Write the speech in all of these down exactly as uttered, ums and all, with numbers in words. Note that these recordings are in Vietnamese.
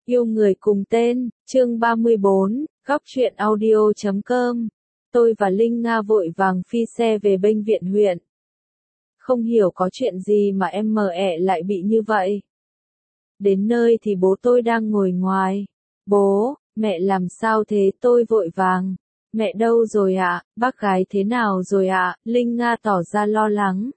Yêu người cùng tên, chương ba mươi bốn, góc truyện audio chấm com. Tôi và Linh Nga vội vàng phi xe về bệnh viện huyện. Không hiểu có chuyện gì mà em mờ ẹ lại bị như vậy. Đến nơi thì bố tôi đang ngồi ngoài. Bố, mẹ làm sao thế? Tôi vội vàng. Mẹ đâu rồi ạ? Bác gái thế nào rồi ạ? Linh Nga tỏ ra lo lắng.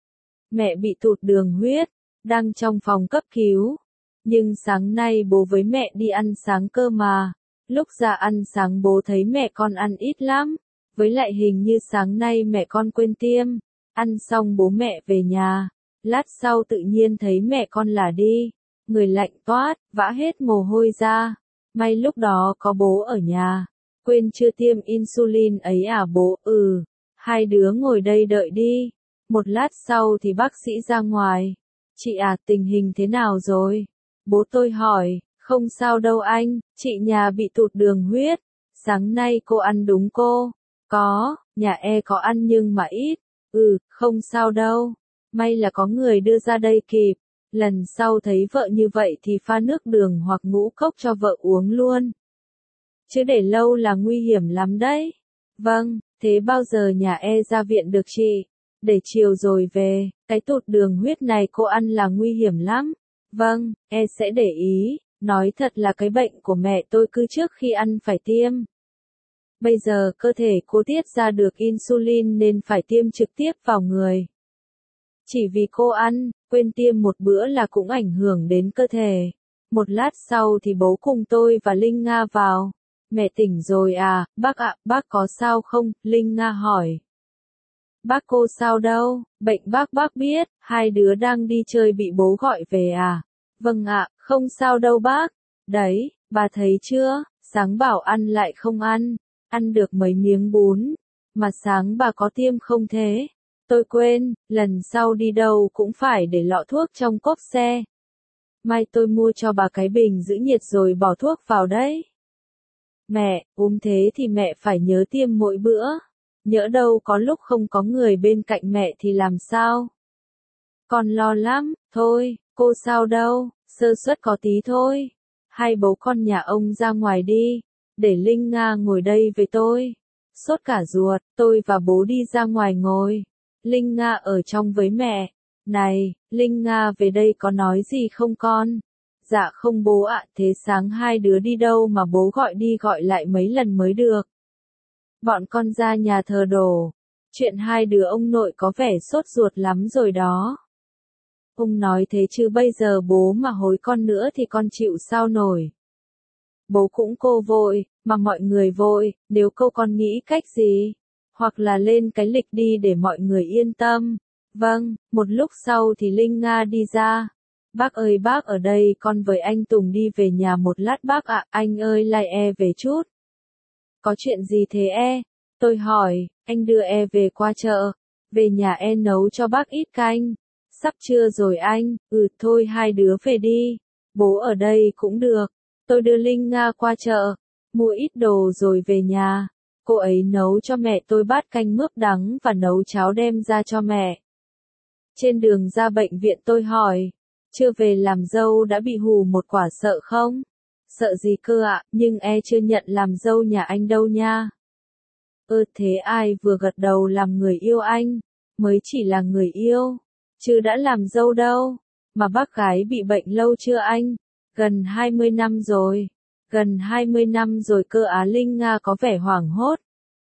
Mẹ bị tụt đường huyết, đang trong phòng cấp cứu. Nhưng sáng nay bố với mẹ đi ăn sáng cơ mà. Lúc ra ăn sáng bố thấy mẹ con ăn ít lắm. Với lại hình như sáng nay mẹ con quên tiêm. Ăn xong bố mẹ về nhà. Lát sau tự nhiên thấy mẹ con là đi. Người lạnh toát, vã hết mồ hôi ra. May lúc đó có bố ở nhà. Quên chưa tiêm insulin ấy à bố? Ừ. Hai đứa ngồi đây đợi đi. Một lát sau thì bác sĩ ra ngoài. Chị à, tình hình thế nào rồi? Bố tôi hỏi. Không sao đâu anh, chị nhà bị tụt đường huyết. Sáng nay cô ăn đúng cô? Có, nhà e có ăn nhưng mà ít. Ừ, không sao đâu. May là có người đưa ra đây kịp. Lần sau thấy vợ như vậy thì pha nước đường hoặc ngũ cốc cho vợ uống luôn. Chứ để lâu là nguy hiểm lắm đấy. Vâng, thế bao giờ nhà e ra viện được chị? Để chiều rồi về, cái tụt đường huyết này cô ăn là nguy hiểm lắm. Vâng, e sẽ để ý. Nói thật là cái bệnh của mẹ tôi cứ trước khi ăn phải tiêm. Bây giờ cơ thể cô tiết ra được insulin nên phải tiêm trực tiếp vào người. Chỉ vì cô ăn, quên tiêm một bữa là cũng ảnh hưởng đến cơ thể. Một lát sau thì bố cùng tôi và Linh Nga vào. Mẹ tỉnh rồi à, bác ạ, bác có sao không? Linh Nga hỏi. Bác cô sao đâu, bệnh bác bác biết, hai đứa đang đi chơi bị bố gọi về à? Vâng ạ, không sao đâu bác. Đấy, bà thấy chưa, sáng bảo ăn lại không ăn, ăn được mấy miếng bún, mà sáng bà có tiêm không thế? Tôi quên, lần sau đi đâu cũng phải để lọ thuốc trong cốp xe. Mai tôi mua cho bà cái bình giữ nhiệt rồi bỏ thuốc vào đấy. Mẹ, ốm thế thì mẹ phải nhớ tiêm mỗi bữa. Nhỡ đâu có lúc không có người bên cạnh mẹ thì làm sao? Con lo lắm, thôi, cô sao đâu, sơ suất có tí thôi. Hai bố con nhà ông ra ngoài đi, để Linh Nga ngồi đây với tôi. Sốt cả ruột, tôi và bố đi ra ngoài ngồi. Linh Nga ở trong với mẹ. Này, Linh Nga về đây có nói gì không con? Dạ không bố ạ, thế sáng hai đứa đi đâu mà bố gọi đi gọi lại mấy lần mới được. Bọn con ra nhà thờ đồ. Chuyện hai đứa ông nội có vẻ sốt ruột lắm rồi đó. Ông nói thế chứ bây giờ bố mà hối con nữa thì con chịu sao nổi. Bố cũng cô vội, mà mọi người vội, nếu cô con nghĩ cách gì? Hoặc là lên cái lịch đi để mọi người yên tâm. Vâng, một lúc sau thì Linh Nga đi ra. Bác ơi bác ở đây con với anh Tùng đi về nhà một lát bác ạ, anh ơi lai e về chút. Có chuyện gì thế e? Tôi hỏi, anh đưa e về qua chợ. Về nhà e nấu cho bác ít canh. Sắp trưa rồi anh, ừ thôi hai đứa về đi. Bố ở đây cũng được. Tôi đưa Linh Nga qua chợ. Mua ít đồ rồi về nhà. Cô ấy nấu cho mẹ tôi bát canh mướp đắng và nấu cháo đem ra cho mẹ. Trên đường ra bệnh viện tôi hỏi. Chưa về làm dâu đã bị hù một quả sợ không? Sợ gì cơ ạ, nhưng e chưa nhận làm dâu nhà anh đâu nha. Ơ thế ai vừa gật đầu làm người yêu anh? Mới chỉ là người yêu. Chứ đã làm dâu đâu. Mà bác gái bị bệnh lâu chưa anh? Gần hai mươi năm rồi. Gần hai mươi năm rồi cơ á. Linh Nga có vẻ hoảng hốt.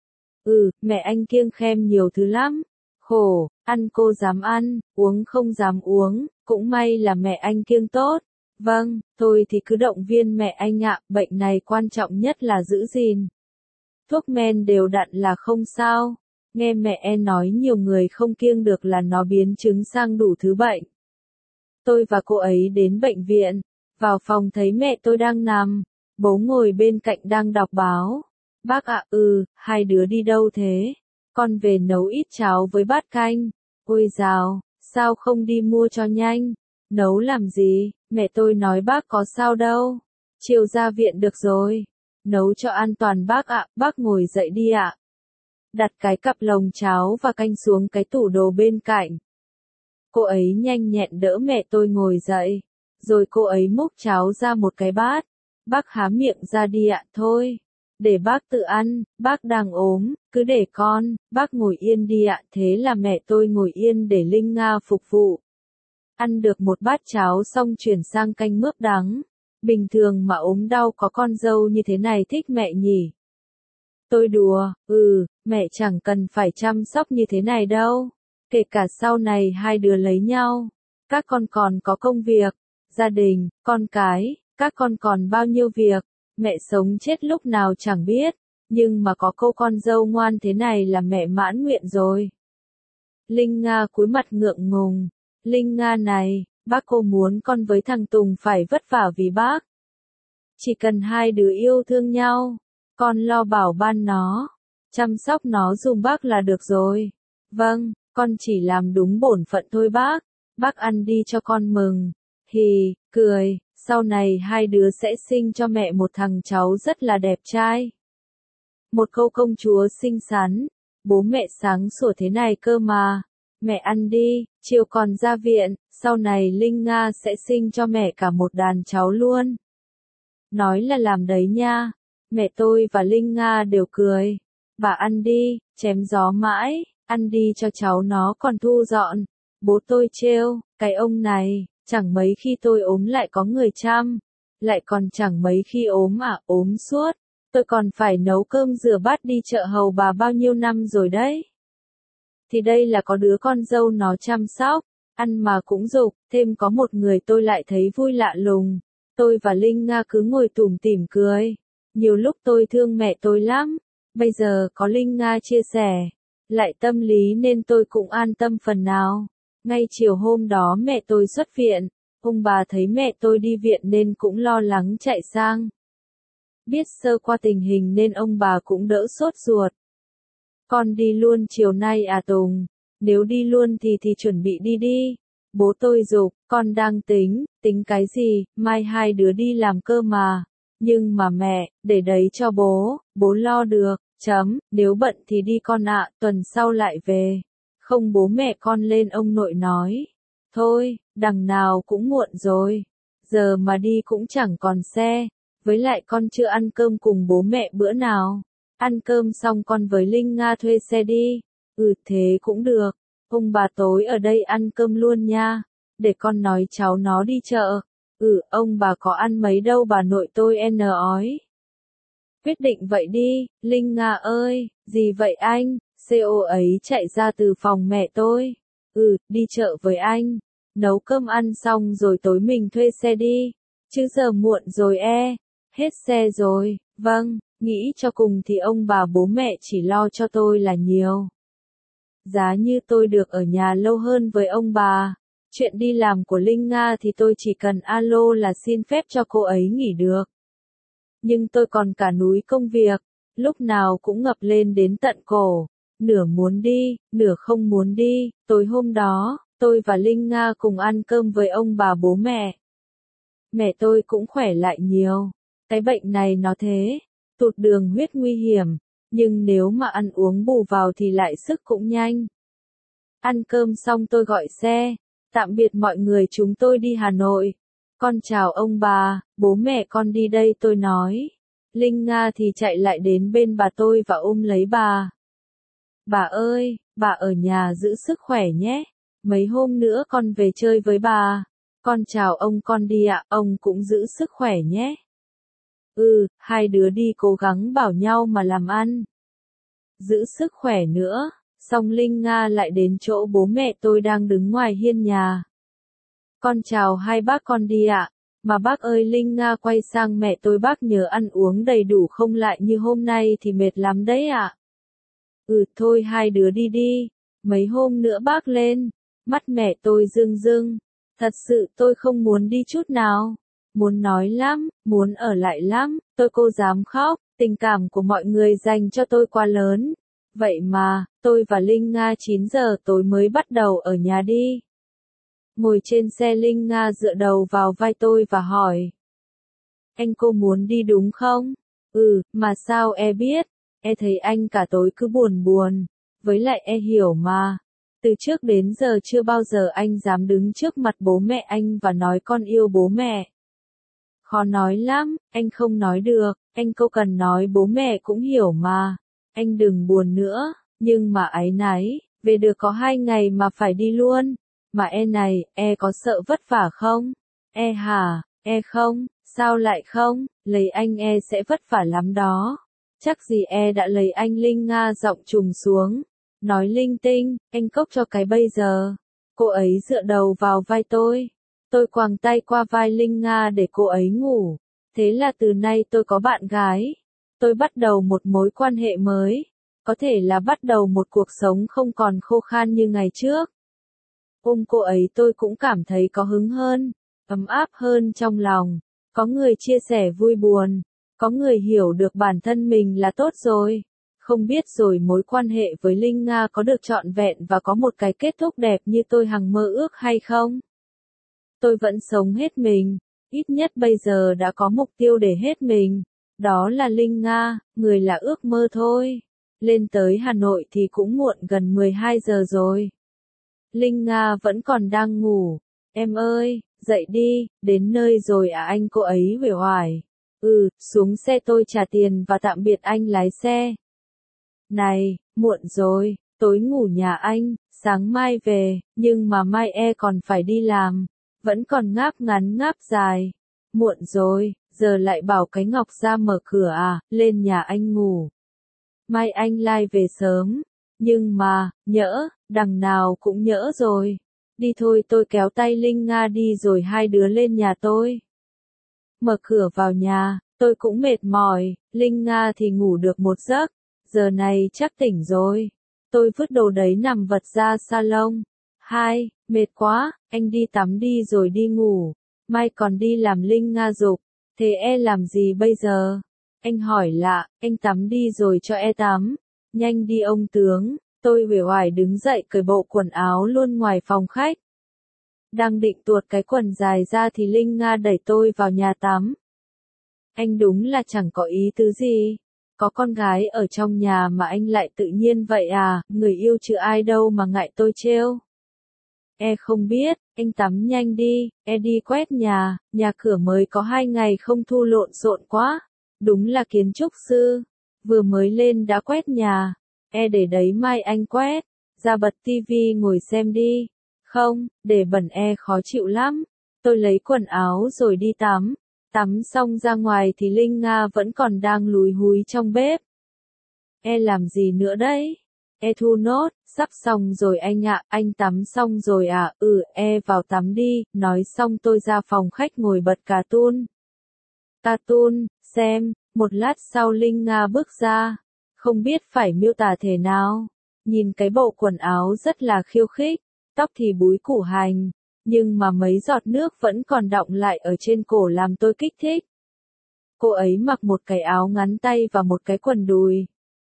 Ừ, mẹ anh kiêng khem nhiều thứ lắm. Khổ, ăn cô dám ăn, uống không dám uống, cũng may là mẹ anh kiêng tốt. Vâng, tôi thì cứ động viên mẹ anh ạ, bệnh này quan trọng nhất là giữ gìn. Thuốc men đều đặn là không sao. Nghe mẹ em nói nhiều người không kiêng được là nó biến chứng sang đủ thứ bệnh. Tôi và cô ấy đến bệnh viện, vào phòng thấy mẹ tôi đang nằm, bố ngồi bên cạnh đang đọc báo. Bác ạ, ừ, hai đứa đi đâu thế? Con về nấu ít cháo với bát canh. Ôi dào, sao không đi mua cho nhanh? Nấu làm gì? Mẹ tôi nói bác có sao đâu. Chiều ra viện được rồi. Nấu cho an toàn bác ạ, bác ngồi dậy đi ạ. Đặt cái cặp lồng cháo và canh xuống cái tủ đồ bên cạnh. Cô ấy nhanh nhẹn đỡ mẹ tôi ngồi dậy. Rồi cô ấy múc cháo ra một cái bát. Bác há miệng ra đi ạ, thôi. Để bác tự ăn, bác đang ốm, cứ để con, bác ngồi yên đi ạ. Thế là mẹ tôi ngồi yên để Linh Nga phục vụ. Ăn được một bát cháo xong chuyển sang canh mướp đắng. Bình thường mà ốm đau có con dâu như thế này thích mẹ nhỉ. Tôi đùa, ừ, mẹ chẳng cần phải chăm sóc như thế này đâu. Kể cả sau này hai đứa lấy nhau, các con còn có công việc, gia đình, con cái, các con còn bao nhiêu việc, mẹ sống chết lúc nào chẳng biết, nhưng mà có cô con dâu ngoan thế này là mẹ mãn nguyện rồi. Linh Nga cúi mặt ngượng ngùng, Linh Nga này, bác cô muốn con với thằng Tùng phải vất vả vì bác. Chỉ cần hai đứa yêu thương nhau, con lo bảo ban nó, chăm sóc nó giùm bác là được rồi. Vâng, con chỉ làm đúng bổn phận thôi bác, bác ăn đi cho con mừng. Hì, cười, sau này hai đứa sẽ sinh cho mẹ một thằng cháu rất là đẹp trai. Một câu công chúa xinh xắn, bố mẹ sáng sủa thế này cơ mà. Mẹ ăn đi, chiều còn ra viện, sau này Linh Nga sẽ sinh cho mẹ cả một đàn cháu luôn. Nói là làm đấy nha. Mẹ tôi và Linh Nga đều cười. Bà ăn đi, chém gió mãi, ăn đi cho cháu nó còn thu dọn. Bố tôi trêu, cái ông này, chẳng mấy khi tôi ốm lại có người chăm. Lại còn chẳng mấy khi ốm à, ốm suốt. Tôi còn phải nấu cơm rửa bát đi chợ hầu bà bao nhiêu năm rồi đấy. Thì đây là có đứa con dâu nó chăm sóc, ăn mà cũng dục, thêm có một người tôi lại thấy vui lạ lùng. Tôi và Linh Nga cứ ngồi tủm tỉm cười. Nhiều lúc tôi thương mẹ tôi lắm, bây giờ có Linh Nga chia sẻ, lại tâm lý nên tôi cũng an tâm phần nào. Ngay chiều hôm đó mẹ tôi xuất viện, ông bà thấy mẹ tôi đi viện nên cũng lo lắng chạy sang. Biết sơ qua tình hình nên ông bà cũng đỡ sốt ruột. Con đi luôn chiều nay à Tùng, nếu đi luôn thì thì chuẩn bị đi đi. Bố tôi giục, con đang tính, tính cái gì, mai hai đứa đi làm cơ mà. Nhưng mà mẹ, để đấy cho bố, bố lo được, chấm, nếu bận thì đi con ạ, tuần sau lại về. Không bố mẹ con lên ông nội nói. Thôi, đằng nào cũng muộn rồi, giờ mà đi cũng chẳng còn xe, với lại con chưa ăn cơm cùng bố mẹ bữa nào. Ăn cơm xong con với Linh Nga thuê xe đi. Ừ thế cũng được, ông bà tối ở đây ăn cơm luôn nha, để con nói cháu nó đi chợ. Ừ, ông bà có ăn mấy đâu bà nội tôi n ói. Quyết định vậy đi, Linh Nga ơi, gì vậy anh, cô ấy chạy ra từ phòng mẹ tôi. Ừ, đi chợ với anh, nấu cơm ăn xong rồi tối mình thuê xe đi, chứ giờ muộn rồi e, hết xe rồi, vâng, nghĩ cho cùng thì ông bà bố mẹ chỉ lo cho tôi là nhiều. Giá như tôi được ở nhà lâu hơn với ông bà. Chuyện đi làm của Linh Nga thì tôi chỉ cần alo là xin phép cho cô ấy nghỉ được. Nhưng tôi còn cả núi công việc, lúc nào cũng ngập lên đến tận cổ, nửa muốn đi, nửa không muốn đi. Tối hôm đó, tôi và Linh Nga cùng ăn cơm với ông bà bố mẹ. Mẹ tôi cũng khỏe lại nhiều. Cái bệnh này nó thế, tụt đường huyết nguy hiểm, nhưng nếu mà ăn uống bù vào thì lại sức cũng nhanh. Ăn cơm xong tôi gọi xe. Tạm biệt mọi người, chúng tôi đi Hà Nội. Con chào ông bà, bố mẹ con đi đây tôi nói. Linh Nga thì chạy lại đến bên bà tôi và ôm lấy bà. Bà ơi, bà ở nhà giữ sức khỏe nhé. Mấy hôm nữa con về chơi với bà. Con chào ông con đi ạ, ông cũng giữ sức khỏe nhé. Ừ, hai đứa đi cố gắng bảo nhau mà làm ăn. Giữ sức khỏe nữa. Xong Linh Nga lại đến chỗ bố mẹ tôi đang đứng ngoài hiên nhà. Con chào hai bác con đi ạ. Mà bác ơi, Linh Nga quay sang mẹ tôi, bác nhớ ăn uống đầy đủ không, lại như hôm nay thì mệt lắm đấy ạ. Ừ thôi hai đứa đi đi, mấy hôm nữa bác lên. Mắt mẹ tôi rưng rưng. Thật sự tôi không muốn đi chút nào. Muốn nói lắm, muốn ở lại lắm, tôi cô dám khóc, tình cảm của mọi người dành cho tôi quá lớn. Vậy mà, tôi và Linh Nga chín giờ tối mới bắt đầu ở nhà đi. Ngồi trên xe Linh Nga dựa đầu vào vai tôi và hỏi. Anh cô muốn đi đúng không? Ừ, mà sao e biết? E thấy anh cả tối cứ buồn buồn. Với lại e hiểu mà. Từ trước đến giờ chưa bao giờ anh dám đứng trước mặt bố mẹ anh và nói con yêu bố mẹ. Khó nói lắm, anh không nói được, anh câu cần nói bố mẹ cũng hiểu mà. Anh đừng buồn nữa, nhưng mà áy náy, về được có hai ngày mà phải đi luôn. Mà e này, e có sợ vất vả không? E hả, e không, sao lại không, lấy anh e sẽ vất vả lắm đó. Chắc gì e đã lấy anh. Linh Nga giọng trùng xuống, nói linh tinh, anh cốc cho cái bây giờ. Cô ấy dựa đầu vào vai tôi. Tôi quàng tay qua vai Linh Nga để cô ấy ngủ. Thế là từ nay tôi có bạn gái. Tôi bắt đầu một mối quan hệ mới. Có thể là bắt đầu một cuộc sống không còn khô khan như ngày trước. Ôm cô ấy tôi cũng cảm thấy có hứng hơn, ấm áp hơn trong lòng. Có người chia sẻ vui buồn. Có người hiểu được bản thân mình là tốt rồi. Không biết rồi mối quan hệ với Linh Nga có được trọn vẹn và có một cái kết thúc đẹp như tôi hằng mơ ước hay không? Tôi vẫn sống hết mình, ít nhất bây giờ đã có mục tiêu để hết mình. Đó là Linh Nga, người là ước mơ thôi. Lên tới Hà Nội thì cũng muộn gần mười hai giờ rồi. Linh Nga vẫn còn đang ngủ. Em ơi, dậy đi, đến nơi rồi à anh? Cô ấy uể oải. Ừ, xuống xe tôi trả tiền và tạm biệt anh lái xe. Này, muộn rồi, tối ngủ nhà anh, sáng mai về, nhưng mà mai e còn phải đi làm. Vẫn còn ngáp ngắn ngáp dài. Muộn rồi, giờ lại bảo cái Ngọc ra mở cửa à, lên nhà anh ngủ. Mai anh lai về sớm. Nhưng mà, nhỡ, đằng nào cũng nhỡ rồi. Đi thôi, tôi kéo tay Linh Nga đi rồi hai đứa lên nhà tôi. Mở cửa vào nhà, tôi cũng mệt mỏi, Linh Nga thì ngủ được một giấc. Giờ này chắc tỉnh rồi. Tôi vứt đồ đấy nằm vật ra salon. Hai, mệt quá, anh đi tắm đi rồi đi ngủ. Mai còn đi làm. Linh Nga giục. Thế e làm gì bây giờ? Anh hỏi lạ, anh tắm đi rồi cho e tắm. Nhanh đi ông tướng. Tôi uể oải đứng dậy cởi bộ quần áo luôn ngoài phòng khách. Đang định tuột cái quần dài ra thì Linh Nga đẩy tôi vào nhà tắm. Anh đúng là chẳng có ý tứ gì. Có con gái ở trong nhà mà anh lại tự nhiên vậy à, người yêu chứ ai đâu mà ngại tôi trêu. E không biết, anh tắm nhanh đi, e đi quét nhà, nhà cửa mới có hai ngày không thu lộn xộn quá. Đúng là kiến trúc sư, vừa mới lên đã quét nhà. E để đấy mai anh quét, ra bật tivi ngồi xem đi. Không, để bẩn e khó chịu lắm. Tôi lấy quần áo rồi đi tắm. Tắm xong ra ngoài thì Linh Nga vẫn còn đang lúi húi trong bếp. E làm gì nữa đấy? E thu nốt, sắp xong rồi anh ạ, anh tắm xong rồi à, ừ, e vào tắm đi, nói xong tôi ra phòng khách ngồi bật cartoon. Cartoon, xem, một lát sau Linh Nga bước ra, không biết phải miêu tả thế nào, nhìn cái bộ quần áo rất là khiêu khích, tóc thì búi củ hành, nhưng mà mấy giọt nước vẫn còn đọng lại ở trên cổ làm tôi kích thích. Cô ấy mặc một cái áo ngắn tay và một cái quần đùi.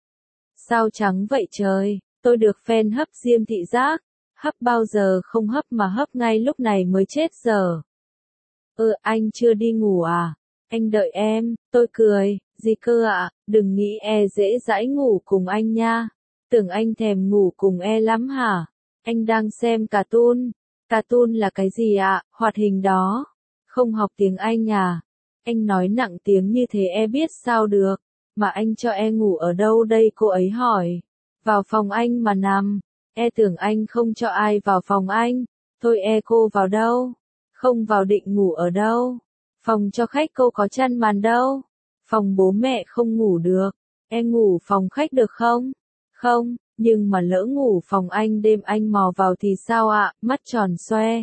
Sao trắng vậy trời, tôi được fan hấp diêm thị giác, hấp bao giờ không hấp mà hấp ngay lúc này mới chết giờ. Ừ, anh chưa đi ngủ à? Anh đợi em, tôi cười, gì cơ ạ, à? Đừng nghĩ e dễ dãi ngủ cùng anh nha. Tưởng anh thèm ngủ cùng e lắm hả? Anh đang xem cartoon. Cartoon là cái gì ạ? À? Hoạt hình đó. Không học tiếng Anh à? Anh nói nặng tiếng như thế e biết sao được. Mà anh cho e ngủ ở đâu đây? Cô ấy hỏi. Vào phòng anh mà nằm. E tưởng anh không cho ai vào phòng anh. Thôi e cô vào đâu? Không vào định ngủ ở đâu? Phòng cho khách cô có chăn màn đâu? Phòng bố mẹ không ngủ được. E ngủ phòng khách được không? Không, nhưng mà lỡ ngủ phòng anh đêm anh mò vào thì sao ạ? Mắt tròn xoe.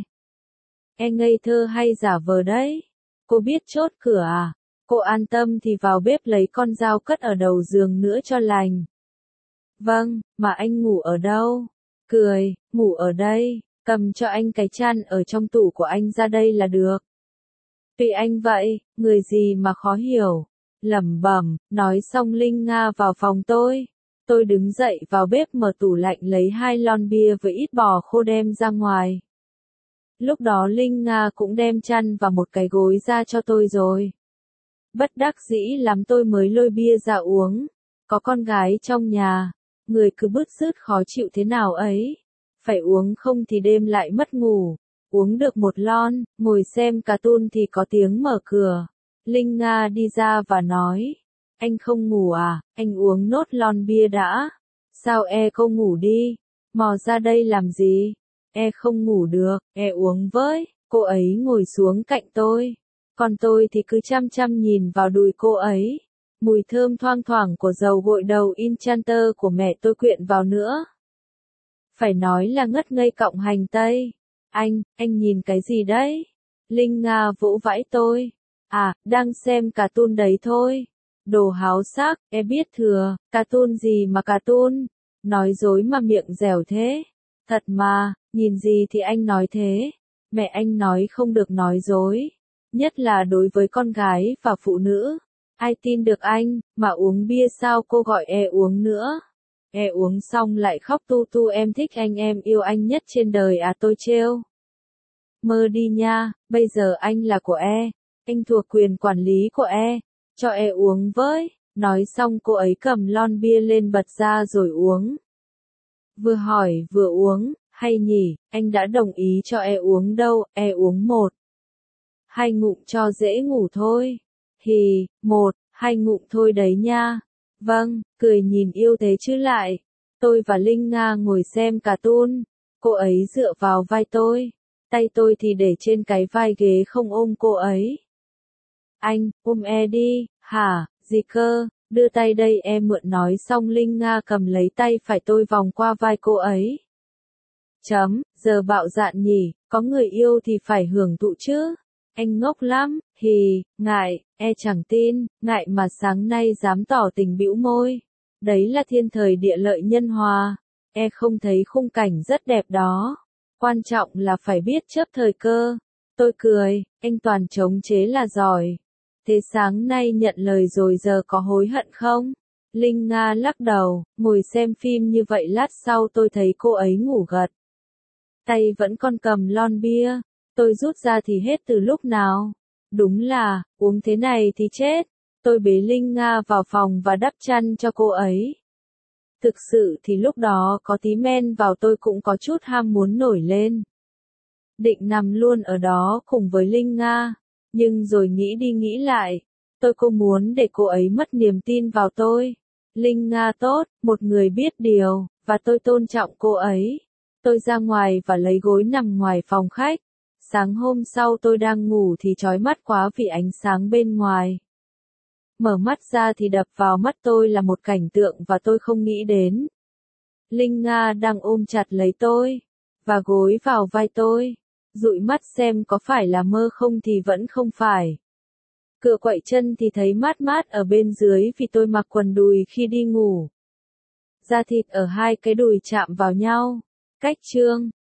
E ngây thơ hay giả vờ đấy? Cô biết chốt cửa à? Cô an tâm thì vào bếp lấy con dao cất ở đầu giường nữa cho lành. Vâng, mà anh ngủ ở đâu? Cười, ngủ ở đây, cầm cho anh cái chăn ở trong tủ của anh ra đây là được. Tùy anh vậy, người gì mà khó hiểu. Lẩm bẩm, nói xong Linh Nga vào phòng tôi. Tôi đứng dậy vào bếp mở tủ lạnh lấy hai lon bia với ít bò khô đem ra ngoài. Lúc đó Linh Nga cũng đem chăn và một cái gối ra cho tôi rồi. Bất đắc dĩ lắm tôi mới lôi bia ra uống. Có con gái trong nhà, người cứ bứt rứt khó chịu thế nào ấy. phải uống không thì đêm lại mất ngủ. Uống được một lon, ngồi xem cartoon thì có tiếng mở cửa. Linh Nga đi ra và nói, anh không ngủ à, anh uống nốt lon bia đã. Sao e không ngủ đi, mò ra đây làm gì? E không ngủ được, e uống với. Cô ấy ngồi xuống cạnh tôi. Còn tôi thì cứ chăm chăm nhìn vào đùi cô ấy. Mùi thơm thoang thoảng của dầu gội đầu Enchanter của mẹ tôi quyện vào nữa. Phải nói là ngất ngây cọng hành tây. Anh, anh nhìn cái gì đấy? Linh Nga vỗ vãi tôi. À, đang xem cartoon đấy thôi. Đồ háo sắc, e biết thừa, cartoon gì mà cartoon? Nói dối mà miệng dẻo thế. Thật mà, nhìn gì thì anh nói thế. Mẹ anh nói không được nói dối. Nhất là đối với con gái và phụ nữ. Ai tin được anh, mà uống bia sao cô gọi e uống nữa. E uống xong lại khóc tu tu em thích anh em yêu anh nhất trên đời à tôi trêu. Mơ đi nha, bây giờ anh là của e. Anh thuộc quyền quản lý của e. Cho e uống với. Nói xong cô ấy cầm lon bia lên bật ra rồi uống. Vừa hỏi vừa uống, hay nhỉ, anh đã đồng ý cho e uống đâu, e uống một. Hai ngụm cho dễ ngủ thôi. Hì, một, hai ngụm thôi đấy nha. Vâng, cười nhìn yêu thế chứ lại. Tôi và Linh Nga ngồi xem cartoon. Cô ấy dựa vào vai tôi. Tay tôi thì để trên cái vai ghế không ôm cô ấy. Anh, ôm e đi, hả, gì cơ, đưa tay đây em mượn nói xong Linh Nga cầm lấy tay phải tôi vòng qua vai cô ấy. Chấm, giờ bạo dạn nhỉ, có người yêu thì phải hưởng thụ chứ. Anh ngốc lắm, hì, ngại, e chẳng tin, ngại mà sáng nay dám tỏ tình bĩu môi. Đấy là thiên thời địa lợi nhân hòa. E không thấy khung cảnh rất đẹp đó. Quan trọng là phải biết chớp thời cơ. Tôi cười, anh toàn chống chế là giỏi. Thế sáng nay nhận lời rồi giờ có hối hận không? Linh Nga lắc đầu, ngồi xem phim như vậy lát sau tôi thấy cô ấy ngủ gật. Tay vẫn còn cầm lon bia. Tôi rút ra thì hết từ lúc nào? Đúng là, uống thế này thì chết. Tôi bế Linh Nga vào phòng và đắp chăn cho cô ấy. Thực sự thì lúc đó có tí men vào tôi cũng có chút ham muốn nổi lên. Định nằm luôn ở đó cùng với Linh Nga. Nhưng rồi nghĩ đi nghĩ lại. Tôi không muốn để cô ấy mất niềm tin vào tôi. Linh Nga tốt, một người biết điều, và tôi tôn trọng cô ấy. Tôi ra ngoài và lấy gối nằm ngoài phòng khách. Sáng hôm sau tôi đang ngủ thì chói mắt quá vì ánh sáng bên ngoài. Mở mắt ra thì đập vào mắt tôi là một cảnh tượng và tôi không nghĩ đến. Linh Nga đang ôm chặt lấy tôi, và gối vào vai tôi. Dụi mắt xem có phải là mơ không thì vẫn không phải. Cựa quậy chân thì thấy mát mát ở bên dưới vì tôi mặc quần đùi khi đi ngủ. Da thịt ở hai cái đùi chạm vào nhau. Cách chương